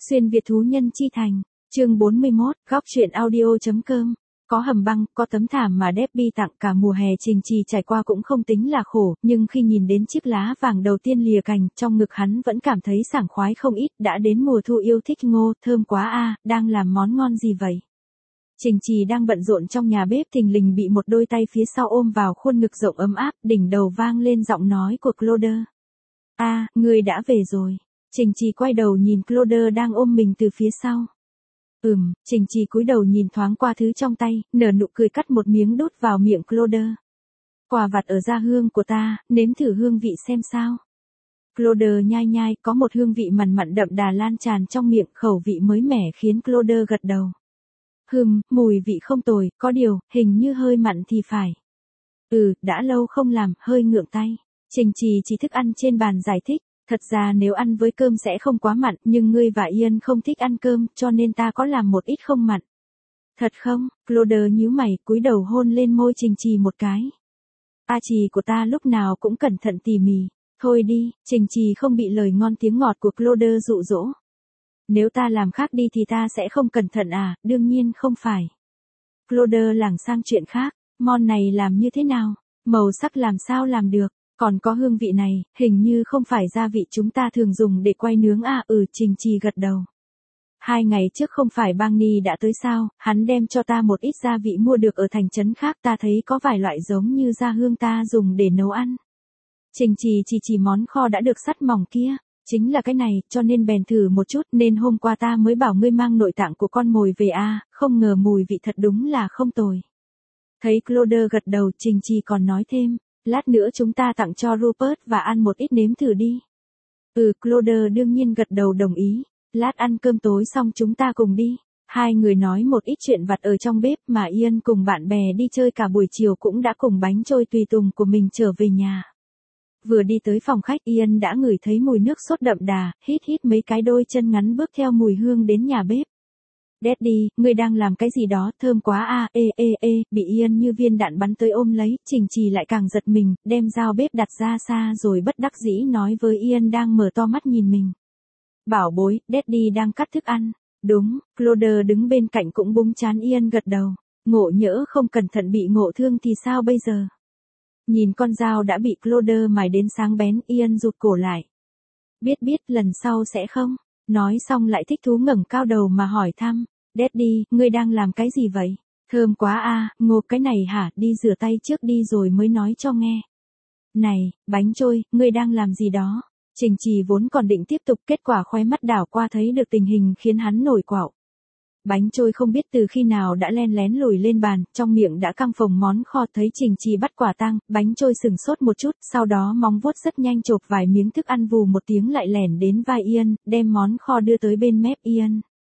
Xuyên Việt thú nhân chi thành, chương 41, góc truyện audio.com. Có hầm băng, có tấm thảm mà Debbie tặng cả mùa hè Trình Trì trải qua cũng không tính là khổ, nhưng khi nhìn đến chiếc lá vàng đầu tiên lìa cành, trong ngực hắn vẫn cảm thấy sảng khoái không ít, đã đến mùa thu yêu thích ngô, thơm quá a, đang làm món ngon gì vậy? Trình Trì đang bận rộn trong nhà bếp thình lình bị một đôi tay phía sau ôm vào khuôn ngực rộng ấm áp, đỉnh đầu vang lên giọng nói của Claude. A, ngươi đã về rồi. Trình Trì quay đầu nhìn Claude đang ôm mình từ phía sau. Trình Trì cúi đầu nhìn thoáng qua thứ trong tay, nở nụ cười cắt một miếng đút vào miệng Claude. Quà vặt ở gia hương của ta, nếm thử hương vị xem sao. Claude nhai nhai, có một hương vị mặn mặn đậm đà lan tràn trong miệng, khẩu vị mới mẻ khiến Claude gật đầu. Mùi vị không tồi, có điều, hình như hơi mặn thì phải. Đã lâu không làm, hơi ngượng tay. Trình Trì chỉ thức ăn trên bàn giải thích. Thật ra nếu ăn với cơm sẽ không quá mặn, nhưng ngươi và Ian không thích ăn cơm, cho nên ta có làm một ít không mặn. Thật không? Claude nhíu mày, cúi đầu hôn lên môi Trình Trì một cái. A Trì của ta lúc nào cũng cẩn thận tỉ mỉ. Thôi đi, Trình Trì không bị lời ngon tiếng ngọt của Claude dụ dỗ. Nếu ta làm khác đi thì ta sẽ không cẩn thận à, đương nhiên không phải. Claude lảng sang chuyện khác, món này làm như thế nào? Màu sắc làm sao làm được? Còn có hương vị này, hình như không phải gia vị chúng ta thường dùng để quay nướng à. Trình Trì gật đầu. 2 ngày trước không phải Barney đã tới sao, hắn đem cho ta một ít gia vị mua được ở thành trấn khác, ta thấy có vài loại giống như gia hương ta dùng để nấu ăn. Trình Trì chỉ món kho đã được sắt mỏng kia, chính là cái này, cho nên bèn thử một chút, nên hôm qua ta mới bảo ngươi mang nội tạng của con mồi về à, không ngờ mùi vị thật đúng là không tồi. Thấy Claude gật đầu, Trình Trì còn nói thêm. Lát nữa chúng ta tặng cho Rupert và ăn một ít nếm thử đi. Claude đương nhiên gật đầu đồng ý. Lát ăn cơm tối xong chúng ta cùng đi. Hai người nói một ít chuyện vặt ở trong bếp mà Ian cùng bạn bè đi chơi cả buổi chiều cũng đã cùng bánh trôi tùy tùng của mình trở về nhà. Vừa đi tới phòng khách Ian đã ngửi thấy mùi nước sốt đậm đà, hít mấy cái đôi chân ngắn bước theo mùi hương đến nhà bếp. Daddy, ngươi đang làm cái gì đó, thơm quá à, bị Ian như viên đạn bắn tới ôm lấy, Trình Trì lại càng giật mình, đem dao bếp đặt ra xa rồi bất đắc dĩ nói với Ian đang mở to mắt nhìn mình. Bảo bối, Daddy đang cắt thức ăn. Đúng, Claude đứng bên cạnh cũng búng trán Ian gật đầu. Ngộ nhỡ không cẩn thận bị ngộ thương thì sao bây giờ? Nhìn con dao đã bị Claude mài đến sáng bén, Ian rụt cổ lại. Biết, lần sau sẽ không. Nói xong lại thích thú ngẩng cao đầu mà hỏi thăm. Daddy, ngươi đang làm cái gì vậy? Thơm quá à, ngộp cái này hả, đi rửa tay trước đi rồi mới nói cho nghe. Này, bánh trôi, ngươi đang làm gì đó? Trình Trì vốn còn định tiếp tục, kết quả khóe mắt đảo qua thấy được tình hình khiến hắn nổi quạo. Bánh trôi không biết từ khi nào đã len lén lùi lên bàn, trong miệng đã căng phồng món kho, thấy Trình Trì bắt quả tang, bánh trôi sừng sốt một chút, sau đó móng vuốt rất nhanh chộp vài miếng thức ăn vù một tiếng lại lẻn đến vai Ian, đem món kho đưa tới bên mép Ian.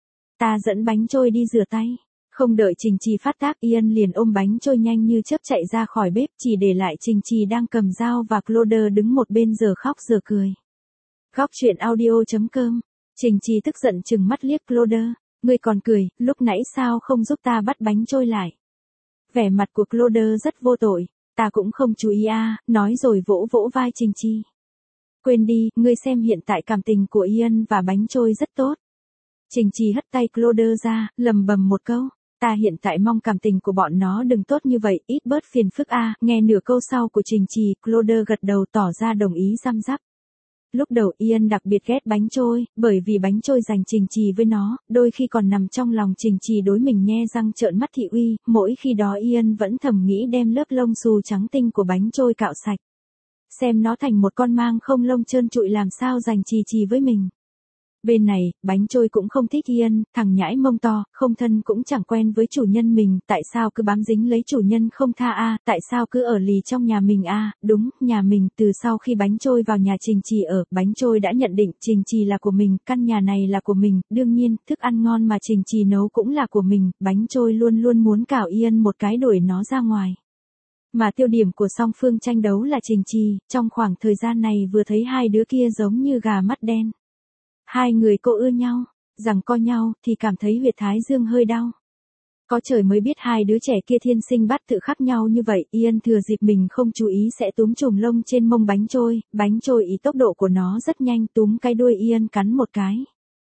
Ta dẫn bánh trôi đi rửa tay. Không đợi Trình Trì phát tác, Ian liền ôm bánh trôi nhanh như chớp chạy ra khỏi bếp, chỉ để lại Trình Trì đang cầm dao và Claude đứng một bên giờ khóc giờ cười. Góc truyện audio.com. Trình Trì tức giận trừng mắt liếc Claude. Ngươi còn cười, lúc nãy sao không giúp ta bắt bánh trôi lại? Vẻ mặt của Claude rất vô tội. Ta cũng không chú ý à, nói rồi vỗ vỗ vai Trình Trì. Quên đi, ngươi xem hiện tại cảm tình của Ian và bánh trôi rất tốt. Trình Trì hất tay Claude ra, lầm bầm một câu. Ta hiện tại mong cảm tình của bọn nó đừng tốt như vậy, ít bớt phiền phức à. Nghe nửa câu sau của Trình Trì, Claude gật đầu tỏ ra đồng ý răm rắp. Lúc đầu Ian đặc biệt ghét bánh trôi, bởi vì bánh trôi dành Trình Trì với nó, đôi khi còn nằm trong lòng Trình Trì đối mình nhe răng trợn mắt thị uy, mỗi khi đó Ian vẫn thầm nghĩ đem lớp lông xù trắng tinh của bánh trôi cạo sạch. Xem nó thành một con mang không lông trơn trụi làm sao dành Trì với mình. Bên này, bánh trôi cũng không thích Ian, thằng nhãi mông to, không thân cũng chẳng quen với chủ nhân mình, tại sao cứ bám dính lấy chủ nhân không tha à, tại sao cứ ở lì trong nhà mình à, đúng, nhà mình, từ sau khi bánh trôi vào nhà Trình Trì ở, bánh trôi đã nhận định Trình Trì là của mình, căn nhà này là của mình, đương nhiên, thức ăn ngon mà Trình Trì nấu cũng là của mình, bánh trôi luôn luôn muốn cào Ian một cái đuổi nó ra ngoài. Mà tiêu điểm của song phương tranh đấu là Trình Trì, trong khoảng thời gian này vừa thấy hai đứa kia giống như gà mắt đen. Hai người cô ưa nhau, rằng co nhau thì cảm thấy huyệt thái dương hơi đau. Có trời mới biết hai đứa trẻ kia thiên sinh bắt tự khác nhau như vậy, Ian thừa dịp mình không chú ý sẽ túm chùm lông trên mông bánh trôi ý tốc độ của nó rất nhanh túm cái đuôi Ian cắn một cái.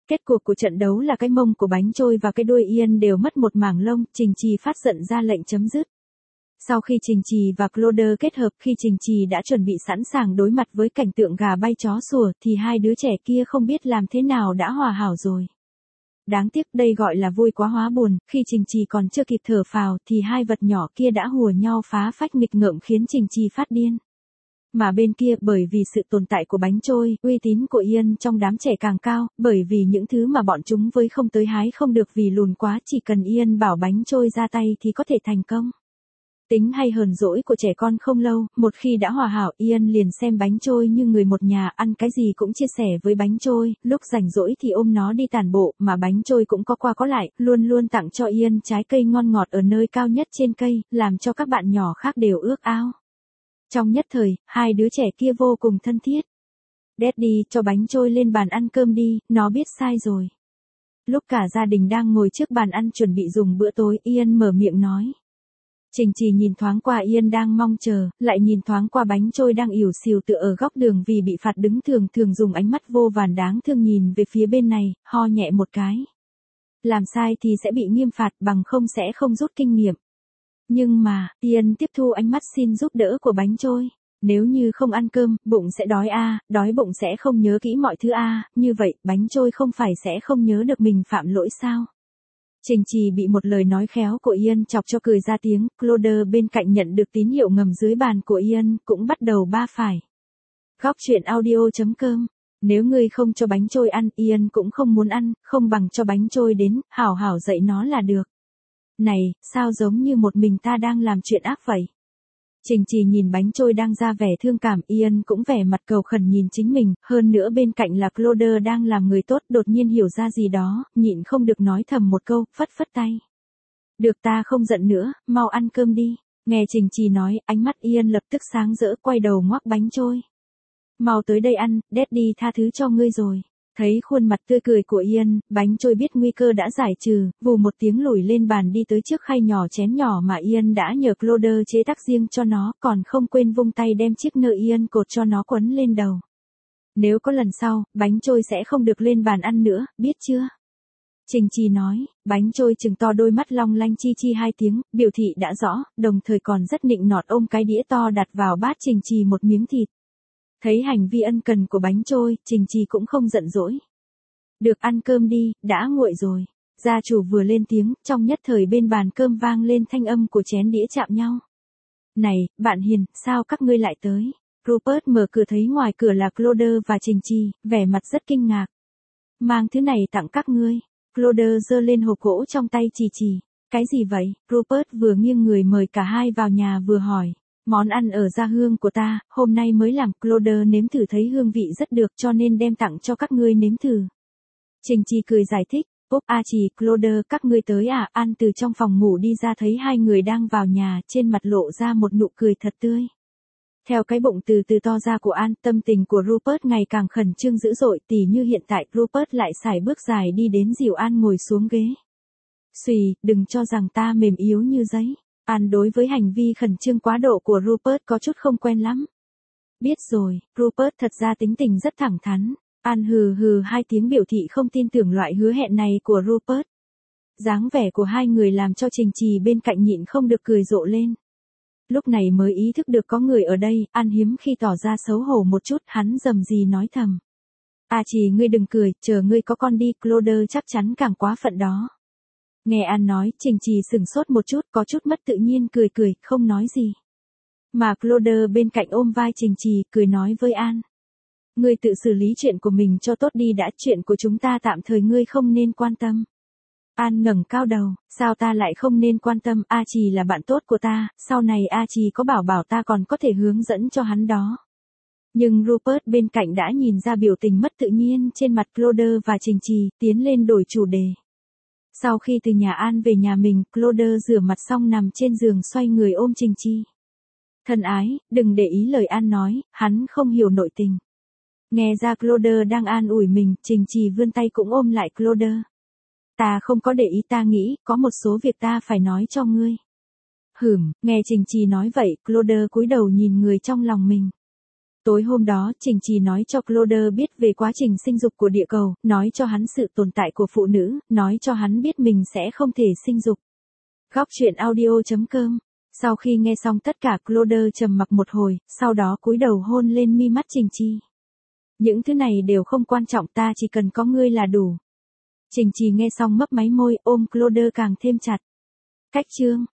Kết cục của trận đấu là cái mông của bánh trôi và cái đuôi Ian đều mất một mảng lông, Trình Trì phát giận ra lệnh chấm dứt. Sau khi Trình Trì và Cloder kết hợp, khi Trình Trì đã chuẩn bị sẵn sàng đối mặt với cảnh tượng gà bay chó sủa thì hai đứa trẻ kia không biết làm thế nào đã hòa hảo rồi. Đáng tiếc đây gọi là vui quá hóa buồn, khi Trình Trì còn chưa kịp thở phào thì hai vật nhỏ kia đã hùa nhau phá phách nghịch ngợm khiến Trình Trì phát điên. Mà bên kia bởi vì sự tồn tại của bánh trôi, uy tín của Ian trong đám trẻ càng cao, bởi vì những thứ mà bọn chúng với không tới hái không được vì lùn quá, chỉ cần Ian bảo bánh trôi ra tay thì có thể thành công. Tính hay hờn dỗi của trẻ con không lâu, một khi đã hòa hảo Ian liền xem bánh trôi như người một nhà, ăn cái gì cũng chia sẻ với bánh trôi, lúc rảnh rỗi thì ôm nó đi tản bộ, mà bánh trôi cũng có qua có lại, luôn luôn tặng cho Ian trái cây ngon ngọt ở nơi cao nhất trên cây, làm cho các bạn nhỏ khác đều ước ao. Trong nhất thời, hai đứa trẻ kia vô cùng thân thiết. Daddy, cho bánh trôi lên bàn ăn cơm đi, nó biết sai rồi. Lúc cả gia đình đang ngồi trước bàn ăn chuẩn bị dùng bữa tối, Ian mở miệng nói. Trình Trì nhìn thoáng qua Ian đang mong chờ, lại nhìn thoáng qua bánh trôi đang ỉu xìu tựa ở góc đường vì bị phạt đứng, thường dùng ánh mắt vô vàn đáng thương nhìn về phía bên này, ho nhẹ một cái. Làm sai thì sẽ bị nghiêm phạt, bằng không sẽ không rút kinh nghiệm. Nhưng mà, Ian tiếp thu ánh mắt xin giúp đỡ của bánh trôi. Nếu như không ăn cơm, bụng sẽ đói đói bụng sẽ không nhớ kỹ mọi thứ như vậy, bánh trôi không phải sẽ không nhớ được mình phạm lỗi sao? Trình Trì bị một lời nói khéo của Ian chọc cho cười ra tiếng, Cloder bên cạnh nhận được tín hiệu ngầm dưới bàn của Ian, cũng bắt đầu ba phải. Góc truyện audio.com. Nếu ngươi không cho bánh trôi ăn, Ian cũng không muốn ăn, không bằng cho bánh trôi đến, hảo hảo dạy nó là được. Này, sao giống như một mình ta đang làm chuyện ác vậy? Trình Trì nhìn bánh trôi đang ra vẻ thương cảm, Ian cũng vẻ mặt cầu khẩn nhìn chính mình, hơn nữa bên cạnh là Cloder đang làm người tốt, đột nhiên hiểu ra gì đó, nhịn không được nói thầm một câu, phất phất tay. Được, ta không giận nữa, mau ăn cơm đi. Nghe Trình Trì nói, ánh mắt Ian lập tức sáng rỡ, quay đầu ngoắc bánh trôi. Mau tới đây ăn, Daddy tha thứ cho ngươi rồi. Thấy khuôn mặt tươi cười của Ian, bánh trôi biết nguy cơ đã giải trừ, vù một tiếng lùi lên bàn đi tới trước khay nhỏ chén nhỏ mà Ian đã nhờ Cloder chế tác riêng cho nó, còn không quên vung tay đem chiếc nơ Ian cột cho nó quấn lên đầu. Nếu có lần sau, bánh trôi sẽ không được lên bàn ăn nữa, biết chưa? Trình Trì nói, bánh trôi trừng to đôi mắt long lanh chi chi hai tiếng, biểu thị đã rõ, đồng thời còn rất nịnh nọt ôm cái đĩa to đặt vào bát Trình Trì một miếng thịt. Thấy hành vi ân cần của bánh trôi, Trình Trì cũng không giận dỗi. Được, ăn cơm đi, đã nguội rồi. Gia chủ vừa lên tiếng, trong nhất thời bên bàn cơm vang lên thanh âm của chén đĩa chạm nhau. Này, bạn hiền, sao các ngươi lại tới? Rupert mở cửa thấy ngoài cửa là Cloder và Trình Trì, vẻ mặt rất kinh ngạc. Mang thứ này tặng các ngươi. Cloder giơ lên hộp gỗ trong tay Trì. Cái gì vậy? Rupert vừa nghiêng người mời cả hai vào nhà vừa hỏi. Món ăn ở gia hương của ta, hôm nay mới làm, Cloder nếm thử thấy hương vị rất được cho nên đem tặng cho các ngươi nếm thử. Trình Trì cười giải thích, Trì, Cloder, các ngươi tới à? An từ trong phòng ngủ đi ra thấy hai người đang vào nhà, trên mặt lộ ra một nụ cười thật tươi. Theo cái bụng từ từ to ra của An, tâm tình của Rupert ngày càng khẩn trương dữ dội, tỉ như hiện tại, Rupert lại sải bước dài đi đến dìu An ngồi xuống ghế. Xùy, đừng cho rằng ta mềm yếu như giấy. An đối với hành vi khẩn trương quá độ của Rupert có chút không quen lắm. Biết rồi, Rupert thật ra tính tình rất thẳng thắn. An hừ hừ hai tiếng biểu thị không tin tưởng loại hứa hẹn này của Rupert. Dáng vẻ của hai người làm cho Trình Trì bên cạnh nhịn không được cười rộ lên. Lúc này mới ý thức được có người ở đây, An hiếm khi tỏ ra xấu hổ một chút, hắn rầm rì nói thầm. Trì, ngươi đừng cười, chờ ngươi có con đi, Cloder chắc chắn càng quá phận đó. Nghe An nói, Trình Trì sửng sốt một chút, có chút mất tự nhiên cười, không nói gì. Mà Cloder bên cạnh ôm vai Trình Trì, cười nói với An. Ngươi tự xử lý chuyện của mình cho tốt đi đã, chuyện của chúng ta tạm thời ngươi không nên quan tâm. An ngẩng cao đầu, sao ta lại không nên quan tâm, Trì là bạn tốt của ta, sau này Trì có bảo ta còn có thể hướng dẫn cho hắn đó. Nhưng Rupert bên cạnh đã nhìn ra biểu tình mất tự nhiên trên mặt Cloder và Trình Trì, tiến lên đổi chủ đề. Sau khi từ nhà An về nhà mình, Cloder rửa mặt xong nằm trên giường xoay người ôm Trình Trì. Thân ái, đừng để ý lời An nói, hắn không hiểu nội tình. Nghe ra Cloder đang an ủi mình, Trình Trì vươn tay cũng ôm lại Cloder. Ta không có để ý, ta nghĩ, có một số việc ta phải nói cho ngươi. Nghe Trình Trì nói vậy, Cloder cúi đầu nhìn người trong lòng mình. Tối hôm đó, Trình Trì nói cho Cloder biết về quá trình sinh dục của địa cầu, nói cho hắn sự tồn tại của phụ nữ, nói cho hắn biết mình sẽ không thể sinh dục. Góc truyện audio.com. Sau khi nghe xong tất cả, Cloder trầm mặc một hồi, sau đó cúi đầu hôn lên mi mắt Trình Trì. Những thứ này đều không quan trọng, ta chỉ cần có ngươi là đủ. Trình Trì nghe xong mấp máy môi, ôm Cloder càng thêm chặt. Cách chương